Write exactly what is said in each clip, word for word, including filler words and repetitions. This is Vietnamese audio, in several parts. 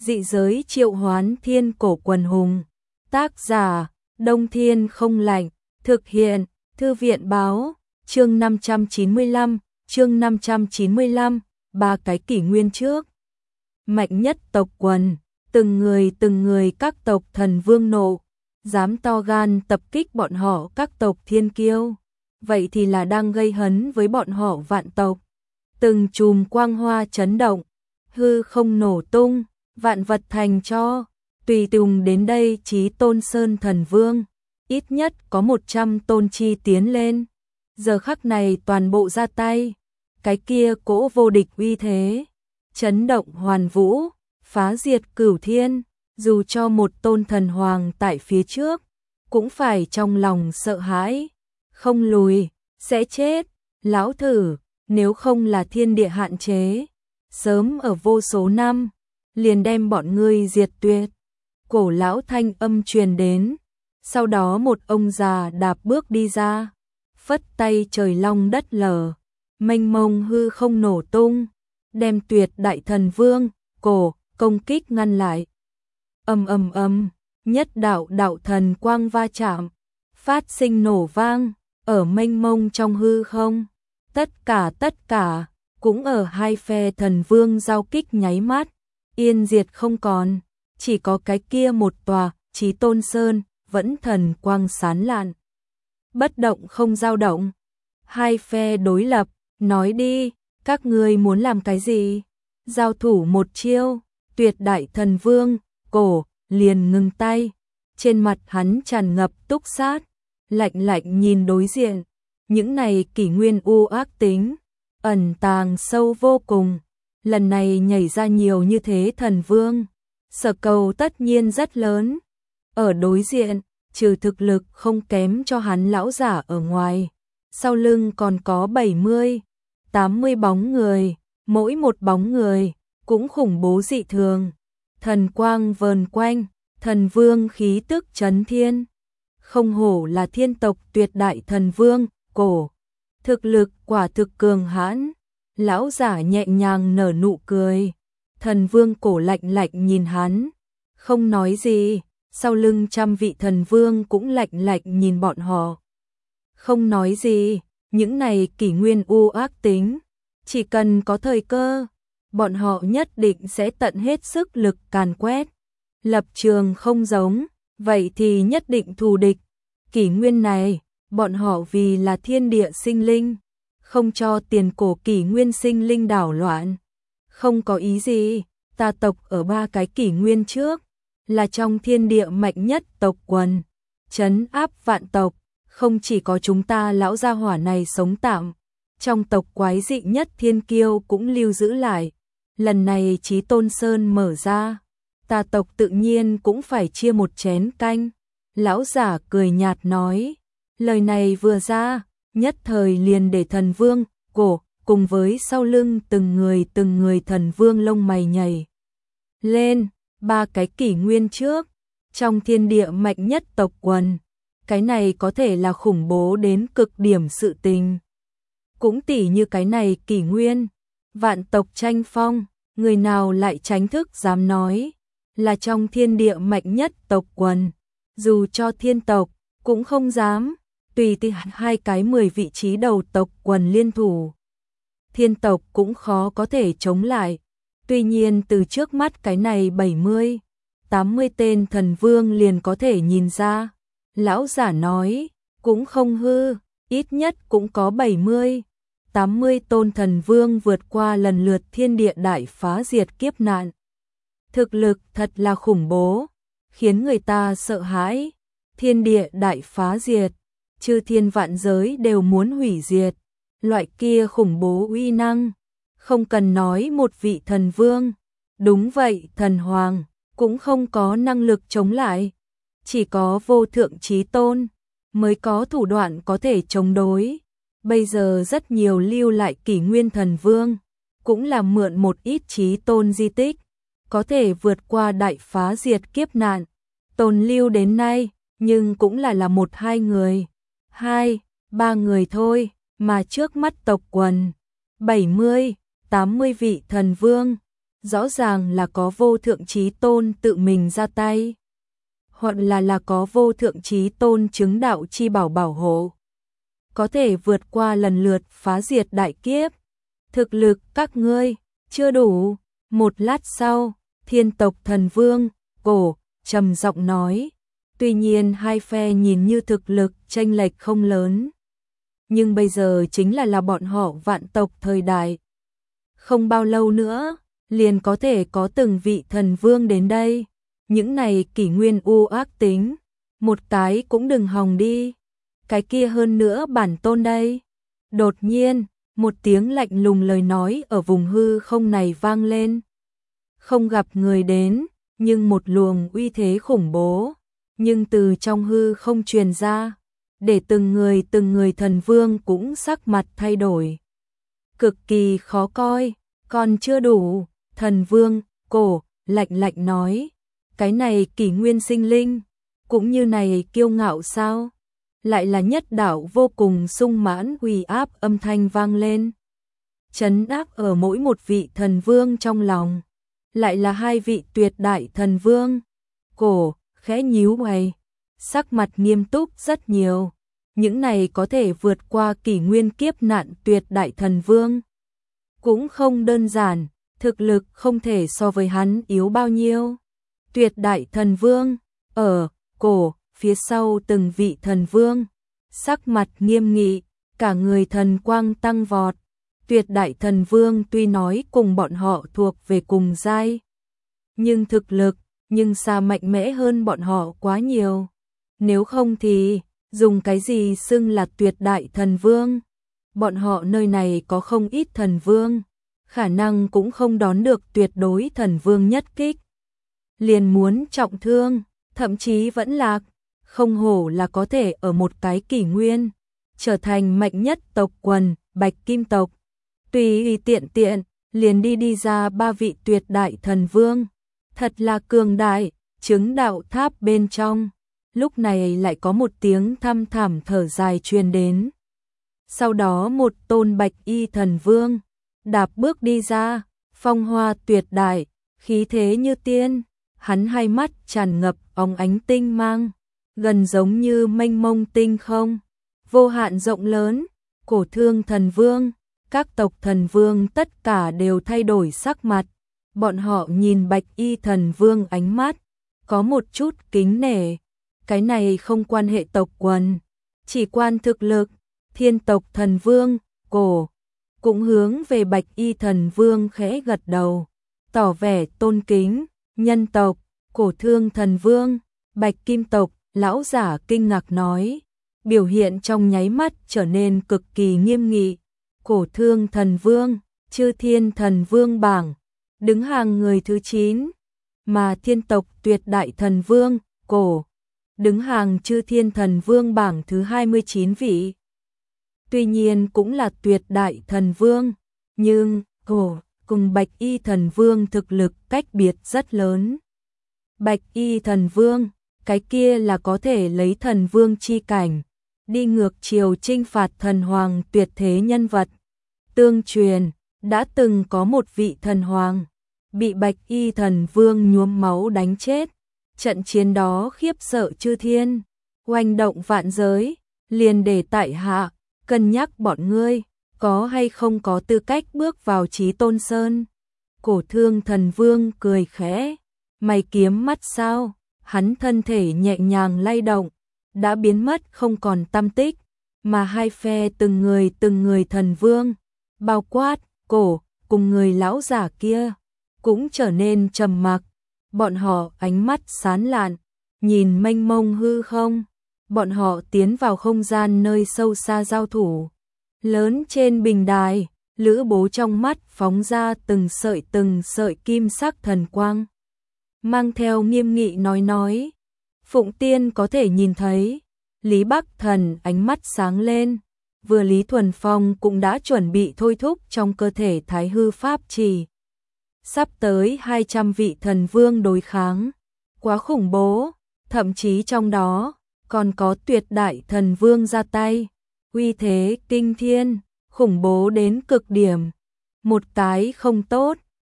Dị giới triệu hoán thiên cổ quần hùng. Tác giả, Đông Thiên Không Lạnh. Thực hiện, Thư viện báo. Chương năm trăm chín mươi lăm, chương năm trăm chín mươi lăm, ba cái kỷ nguyên trước. Mạnh nhất tộc quần, từng người từng người các tộc thần vương nộ, dám to gan tập kích bọn họ các tộc thiên kiêu. Vậy thì là đang gây hấn với bọn họ vạn tộc. Từng chùm quang hoa chấn động, hư không nổ tung, vạn vật thành tro. Tùy tùng đến đây chí tôn sơn thần vương, ít nhất có một trăm tôn chi tiến lên. Giờ khắc này toàn bộ ra tay, cái kia cỗ vô địch uy thế, chấn động hoàn vũ, phá diệt cửu thiên, dù cho một tôn thần hoàng tại phía trước, cũng phải trong lòng sợ hãi, không lùi, sẽ chết, lão thử, nếu không là thiên địa hạn chế, sớm ở vô số năm, liền đem bọn ngươi diệt tuyệt. Cổ lão thanh âm truyền đến, sau đó một ông già đạp bước đi ra, phất tay trời long đất lở, mênh mông hư không nổ tung, đem tuyệt đại thần vương, cổ, công kích ngăn lại. Ầm ầm ầm, nhất đạo đạo thần quang va chạm, phát sinh nổ vang, ở mênh mông trong hư không. Tất cả tất cả, cũng ở hai phe thần vương giao kích nháy mắt, yên diệt không còn, chỉ có cái kia một tòa, Chí Tôn Sơn, vẫn thần quang sán lạn. Bất động không dao động. Hai phe đối lập, nói đi, các ngươi muốn làm cái gì? Giao thủ một chiêu, tuyệt đại thần vương, cổ, liền ngừng tay. Trên mặt hắn tràn ngập túc sát, lạnh lạnh nhìn đối diện. Những này kỷ nguyên u ác tính, ẩn tàng sâu vô cùng. Lần này nhảy ra nhiều như thế thần vương, sở cầu tất nhiên rất lớn. Ở đối diện, trừ thực lực không kém cho hắn lão giả ở ngoài, sau lưng còn có bảy mươi, tám mươi bóng người, mỗi một bóng người cũng khủng bố dị thường. Thần quang vờn quanh, thần vương khí tức chấn thiên. Không hổ là thiên tộc tuyệt đại thần vương, cổ. Thực lực quả thực cường hãn. Lão giả nhẹ nhàng nở nụ cười. Thần vương cổ lạnh lạnh nhìn hắn, không nói gì. Sau lưng trăm vị thần vương cũng lạnh lạnh nhìn bọn họ, không nói gì. Những này kỷ nguyên u ác tính, chỉ cần có thời cơ, bọn họ nhất định sẽ tận hết sức lực càn quét. Lập trường không giống, vậy thì nhất định thù địch. Kỷ nguyên này, bọn họ vì là thiên địa sinh linh, không cho tiền cổ kỷ nguyên sinh linh đảo loạn. Không có ý gì, ta tộc ở ba cái kỷ nguyên trước, là trong thiên địa mạnh nhất tộc quần, trấn áp vạn tộc. Không chỉ có chúng ta lão gia hỏa này sống tạm, trong tộc quái dị nhất thiên kiêu cũng lưu giữ lại. Lần này Chí Tôn Sơn mở ra, ta tộc tự nhiên cũng phải chia một chén canh. Lão giả cười nhạt nói, lời này vừa ra, nhất thời liền để thần vương, cổ, cùng với sau lưng từng người từng người thần vương lông mày nhảy lên. Ba cái kỷ nguyên trước, trong thiên địa mạnh nhất tộc quần, cái này có thể là khủng bố đến cực điểm sự tình. Cũng tỉ như cái này kỷ nguyên, vạn tộc tranh phong, người nào lại tránh thức dám nói, là trong thiên địa mạnh nhất tộc quần. Dù cho thiên tộc, cũng không dám, tùy tiện hai cái mười vị trí đầu tộc quần liên thủ. Thiên tộc cũng khó có thể chống lại. Tuy nhiên từ trước mắt cái này bảy mươi, tám mươi tên thần vương liền có thể nhìn ra. Lão giả nói, cũng không hư, ít nhất cũng có bảy mươi, tám mươi tôn thần vương vượt qua lần lượt thiên địa đại phá diệt kiếp nạn. Thực lực thật là khủng bố, khiến người ta sợ hãi. Thiên địa đại phá diệt, chư thiên vạn giới đều muốn hủy diệt. Loại kia khủng bố uy năng, không cần nói một vị thần vương, đúng vậy thần hoàng, cũng không có năng lực chống lại. Chỉ có vô thượng chí tôn, mới có thủ đoạn có thể chống đối. Bây giờ rất nhiều lưu lại kỷ nguyên thần vương, cũng là mượn một ít chí tôn di tích, có thể vượt qua đại phá diệt kiếp nạn. Tồn lưu đến nay, nhưng cũng là là một hai người, hai, ba người thôi, mà trước mắt tộc quần, bảy mươi, tám mươi vị thần vương, rõ ràng là có vô thượng chí tôn tự mình ra tay, hoặc là là có vô thượng chí tôn chứng đạo chi bảo bảo hộ, có thể vượt qua lần lượt phá diệt đại kiếp. Thực lực các ngươi chưa đủ. Một lát sau, Thiên tộc thần vương Cổ trầm giọng nói, tuy nhiên hai phe nhìn như thực lực chênh lệch không lớn, nhưng bây giờ chính là là bọn họ vạn tộc thời đại. Không bao lâu nữa, liền có thể có từng vị thần vương đến đây. Những này kỷ nguyên u ác tính, một cái cũng đừng hòng đi. Cái kia hơn nữa bản tôn đây. Đột nhiên, một tiếng lạnh lùng lời nói ở vùng hư không này vang lên. Không gặp người đến, nhưng một luồng uy thế khủng bố, nhưng từ trong hư không truyền ra, để từng người từng người thần vương cũng sắc mặt thay đổi. Cực kỳ khó coi, còn chưa đủ, thần vương Cổ lạnh lạnh nói, cái này kỷ nguyên sinh linh, cũng như này kiêu ngạo sao? Lại là nhất đạo vô cùng sung mãn uy áp âm thanh vang lên, trấn áp ở mỗi một vị thần vương trong lòng. Lại là hai vị tuyệt đại thần vương. Cổ khẽ nhíu mày, sắc mặt nghiêm túc rất nhiều. Những này có thể vượt qua kỷ nguyên kiếp nạn tuyệt đại thần vương, cũng không đơn giản, thực lực không thể so với hắn yếu bao nhiêu. Tuyệt đại thần vương, ở Cổ phía sau từng vị thần vương, sắc mặt nghiêm nghị, cả người thần quang tăng vọt. Tuyệt đại thần vương tuy nói cùng bọn họ thuộc về cùng giai, nhưng thực lực, nhưng xa mạnh mẽ hơn bọn họ quá nhiều. Nếu không thì, dùng cái gì xưng là tuyệt đại thần vương? Bọn họ nơi này có không ít thần vương, khả năng cũng không đón được tuyệt đối thần vương nhất kích. Liền muốn trọng thương, thậm chí vẫn lạc, không hổ là có thể ở một cái kỷ nguyên, trở thành mạnh nhất tộc quần, Bạch Kim tộc. Tùy ý tiện tiện, liền đi đi ra ba vị tuyệt đại thần vương. Thật là cường đại, chứng đạo tháp bên trong. Lúc này lại có một tiếng thăm thẳm thở dài truyền đến. Sau đó một tôn bạch y thần vương, đạp bước đi ra, phong hoa tuyệt đại, khí thế như tiên. Hắn hai mắt tràn ngập óng ánh tinh mang, gần giống như mênh mông tinh không, vô hạn rộng lớn. Cổ Thương thần vương, các tộc thần vương tất cả đều thay đổi sắc mặt, bọn họ nhìn bạch y thần vương ánh mắt, có một chút kính nể. Cái này không quan hệ tộc quần, chỉ quan thực lực. Thiên tộc thần vương, Cổ, cũng hướng về bạch y thần vương khẽ gật đầu, tỏ vẻ tôn kính. Nhân tộc, Cổ Thương thần vương, Bạch Kim tộc, lão giả kinh ngạc nói, biểu hiện trong nháy mắt trở nên cực kỳ nghiêm nghị. Cổ Thương thần vương, Chư Thiên thần vương bảng, đứng hàng người thứ chín, mà Thiên tộc tuyệt đại thần vương, Cổ, đứng hàng Chư Thiên thần vương bảng thứ hai mươi chín vị. Tuy nhiên cũng là tuyệt đại thần vương, nhưng Cổ cùng Bạch y thần vương thực lực cách biệt rất lớn. Bạch y thần vương, cái kia là có thể lấy thần vương chi cảnh, đi ngược chiều chinh phạt thần hoàng tuyệt thế nhân vật. Tương truyền, đã từng có một vị thần hoàng, bị bạch y thần vương nhuốm máu đánh chết. Trận chiến đó khiếp sợ chư thiên, oanh động vạn giới, liền để tại hạ, cân nhắc bọn ngươi, có hay không có tư cách bước vào Chí Tôn Sơn. Cổ Thương thần vương cười khẽ, mày kiếm mắt sao? Hắn thân thể nhẹ nhàng lay động, đã biến mất không còn tăm tích, mà hai phe từng người từng người thần vương, bao quát Cổ cùng người lão giả kia, cũng trở nên trầm mặc. Bọn họ ánh mắt sáng lạn, nhìn mênh mông hư không. Bọn họ tiến vào không gian nơi sâu xa giao thủ. Lớn trên bình đài, Lữ Bố trong mắt phóng ra từng sợi từng sợi kim sắc thần quang, mang theo nghiêm nghị nói nói. Phụng Tiên có thể nhìn thấy, Lý Bắc Thần ánh mắt sáng lên, vừa Lý Thuần Phong cũng đã chuẩn bị thôi thúc trong cơ thể Thái Hư Pháp Trì. Sắp tới hai trăm vị thần vương đối kháng, quá khủng bố, thậm chí trong đó còn có tuyệt đại thần vương ra tay, uy thế kinh thiên, khủng bố đến cực điểm. Một cái không tốt,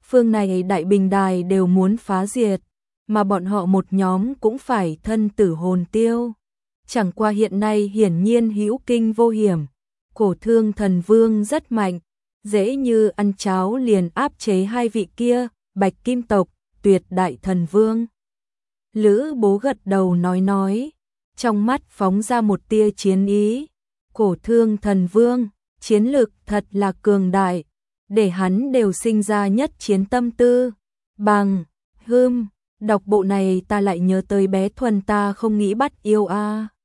phương này Đại Bình Đài đều muốn phá diệt, mà bọn họ một nhóm cũng phải thân tử hồn tiêu. Chẳng qua hiện nay hiển nhiên hữu kinh vô hiểm, Cổ Thương Thần Vương rất mạnh, dễ như ăn cháo liền áp chế hai vị kia, Bạch Kim tộc, Tuyệt Đại Thần Vương. Lữ Bố gật đầu nói nói, trong mắt phóng ra một tia chiến ý. Cổ Thương Thần Vương, chiến lực thật là cường đại, để hắn đều sinh ra nhất chiến tâm tư. Bằng, hưm, đọc bộ này ta lại nhớ tới bé Thuần ta không nghĩ bắt yêu a.